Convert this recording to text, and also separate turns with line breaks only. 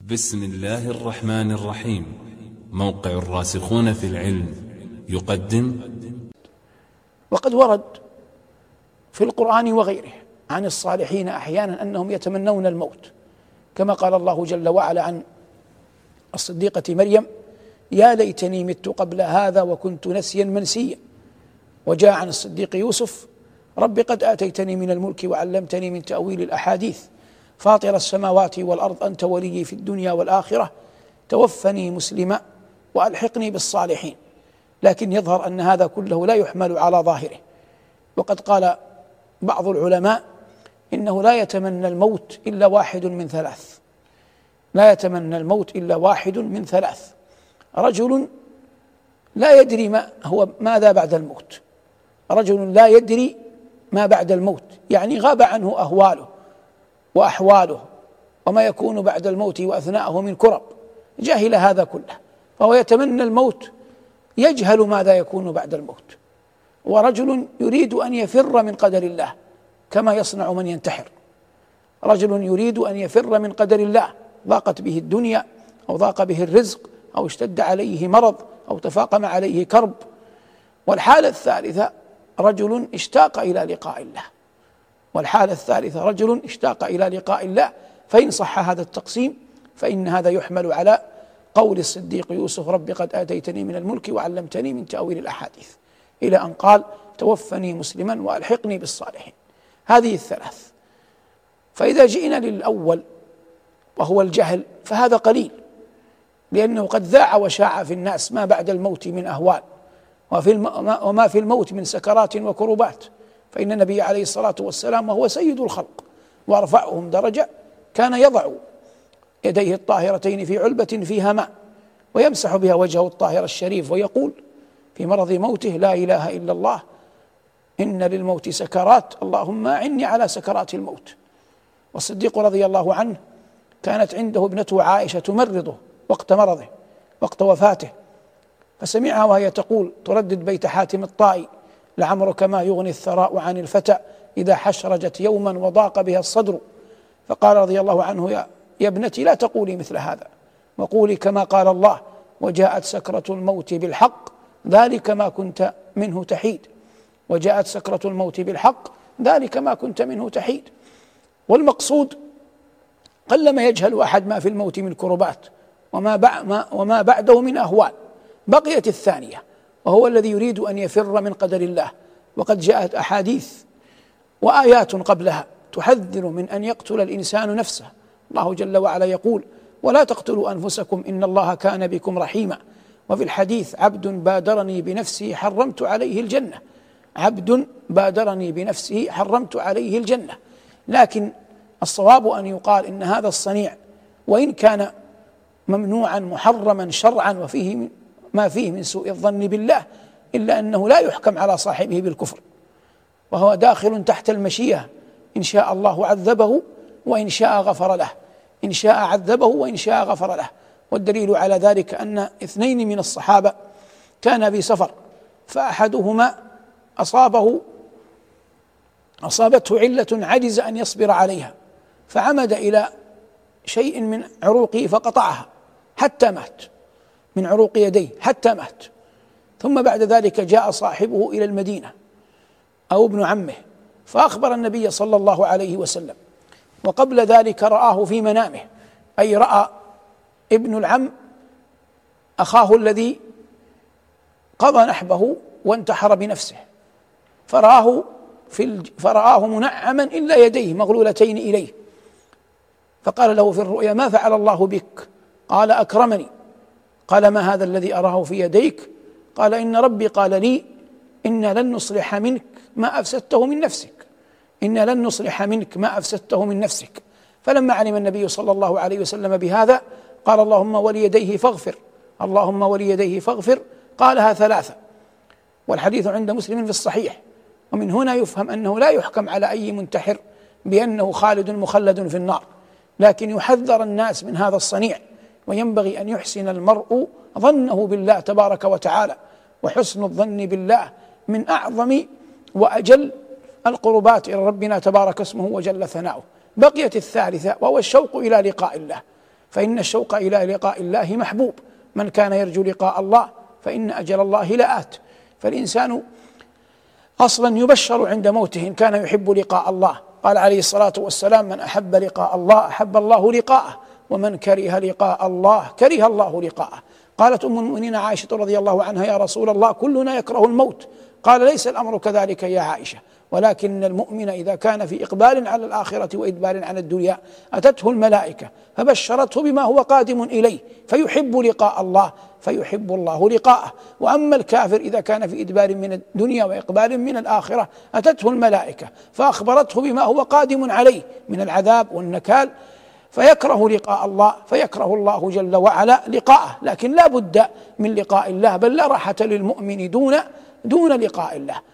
بسم الله الرحمن الرحيم. موقع الراسخون في العلم يقدم.
وقد ورد في القرآن وغيره عن الصالحين أحيانا أنهم يتمنون الموت، كما قال الله جل وعلا عن الصديقة مريم: يا ليتني مت قبل هذا وكنت نسيا منسيا. وجاء عن الصديق يوسف: رب قد آتيتني من الملك وعلمتني من تأويل الأحاديث فاطر السماوات والأرض أنت ولي في الدنيا والآخرة توفني مسلما وألحقني بالصالحين. لكن يظهر أن هذا كله لا يحمل على ظاهره، وقد قال بعض العلماء إنه لا يتمنى الموت إلا واحد من ثلاث. لا يتمنى الموت إلا واحد من ثلاث: رجل لا يدري ماذا بعد الموت، رجل لا يدري ما بعد الموت، يعني غاب عنه أهواله وأحواله وما يكون بعد الموت وأثناءه من كرب، جاهل هذا كله، فهو يتمنى الموت يجهل ماذا يكون بعد الموت. ورجل يريد أن يفر من قدر الله كما يصنع من ينتحر. رجل يريد أن يفر من قدر الله، ضاقت به الدنيا أو ضاق به الرزق أو اشتد عليه مرض أو تفاقم عليه كرب. والحالة الثالثة رجل اشتاق إلى لقاء الله. والحالة الثالثة رجل اشتاق إلى لقاء الله. فإن صح هذا التقسيم فإن هذا يحمل على قول الصديق يوسف: رب قد آتيتني من الملك وعلمتني من تأويل الأحاديث، إلى أن قال: توفني مسلما وألحقني بالصالحين. هذه الثلاث. فإذا جئنا للأول وهو الجهل فهذا قليل، لأنه قد ذاع وشاع في الناس ما بعد الموت من أهوال وما في الموت من سكرات وكربات. فإن النبي عليه الصلاة والسلام وهو سيد الخلق وأرفعهم درجة كان يضع يديه الطاهرتين في علبة فيها ماء ويمسح بها وجهه الطاهر الشريف ويقول في مرض موته: لا إله إلا الله، إن للموت سكرات، اللهم أعني على سكرات الموت. والصديق رضي الله عنه كانت عنده ابنته عائشة تمرضه وقت مرضه، وقت وفاته، فسمعها وهي تقول تردد بيت حاتم الطائي: لعمرك ما يغني الثراء عن الفتى إذا حشرجت يوما وضاق بها الصدر. فقال رضي الله عنه: يا ابنتي لا تقولي مثل هذا، وقولي كما قال الله: وجاءت سكرة الموت بالحق ذلك ما كنت منه تحيد. وجاءت سكرة الموت بالحق ذلك ما كنت منه تحيد. والمقصود قلما يجهل أحد ما في الموت من كربات وما بعده من أهوال. بقيت الثانية، وهو الذي يريد أن يفر من قدر الله. وقد جاءت أحاديث وآيات قبلها تحذر من أن يقتل الإنسان نفسه. الله جل وعلا يقول: ولا تقتلوا أنفسكم إن الله كان بكم رحيما. وفي الحديث: عبد بادرني بنفسه حرمت عليه الجنة. عبد بادرني بنفسه حرمت عليه الجنة. لكن الصواب أن يقال إن هذا الصنيع وإن كان ممنوعا محرما شرعا وفيه ما فيه من سوء الظن بالله، إلا أنه لا يحكم على صاحبه بالكفر، وهو داخل تحت المشيئة. إن شاء الله عذبه وإن شاء غفر له، إن شاء عذبه وإن شاء غفر له. والدليل على ذلك أن اثنين من الصحابة كان بسفر، فأحدهما أصابته علة عجز أن يصبر عليها، فعمد إلى شيء من عروقه فقطعها حتى مات، من عروق يديه حتى مات. ثم بعد ذلك جاء صاحبه إلى المدينة أو ابن عمه فأخبر النبي صلى الله عليه وسلم، وقبل ذلك رآه في منامه، أي رأى ابن العم أخاه الذي قضى نحبه وانتحر بنفسه، فرآه منعما إلا يديه مغلولتين إليه، فقال له في الرؤيا: ما فعل الله بك؟ قال: أكرمني. قال: ما هذا الذي أراه في يديك؟ قال: إن ربي قال لي: إن لن نصلح منك ما أفسدته من نفسك، إن لن نصلح منك ما أفسدته من نفسك. فلما علم النبي صلى الله عليه وسلم بهذا قال: اللهم وليديه فاغفر، اللهم وليديه فاغفر. قالها ثلاثة، والحديث عند مسلم في الصحيح. ومن هنا يفهم أنه لا يحكم على أي منتحر بأنه خالد مخلد في النار، لكن يحذر الناس من هذا الصنيع. وينبغي أن يحسن المرء ظنه بالله تبارك وتعالى، وحسن الظن بالله من أعظم وأجل القربات إلى ربنا تبارك اسمه وجل ثناؤه. بقيت الثالثة وهو الشوق إلى لقاء الله. فإن الشوق إلى لقاء الله محبوب. من كان يرجو لقاء الله فإن أجل الله لآت. فالإنسان أصلا يبشر عند موته إن كان يحب لقاء الله. قال عليه الصلاة والسلام: من أحب لقاء الله أحب الله لقاءه، ومن كره لقاء الله كره الله لقاءه. قالت أم المؤمنين عائشة رضي الله عنها: يا رسول الله، كلنا يكره الموت. قال: ليس الأمر كذلك يا عائشة، ولكن المؤمن إذا كان في إقبال على الآخرة وإدبار عن الدنيا أتته الملائكة فبشرته بما هو قادم إليه فيحب لقاء الله فيحب الله لقاءه. وأما الكافر إذا كان في إدبار من الدنيا وإقبال من الآخرة أتته الملائكة فأخبرته بما هو قادم عليه من العذاب والنكال فيكره لقاء الله، فيكره الله جل وعلا لقاءه. لكن لا بد من لقاء الله، بل لا راحة للمؤمن دون لقاء الله.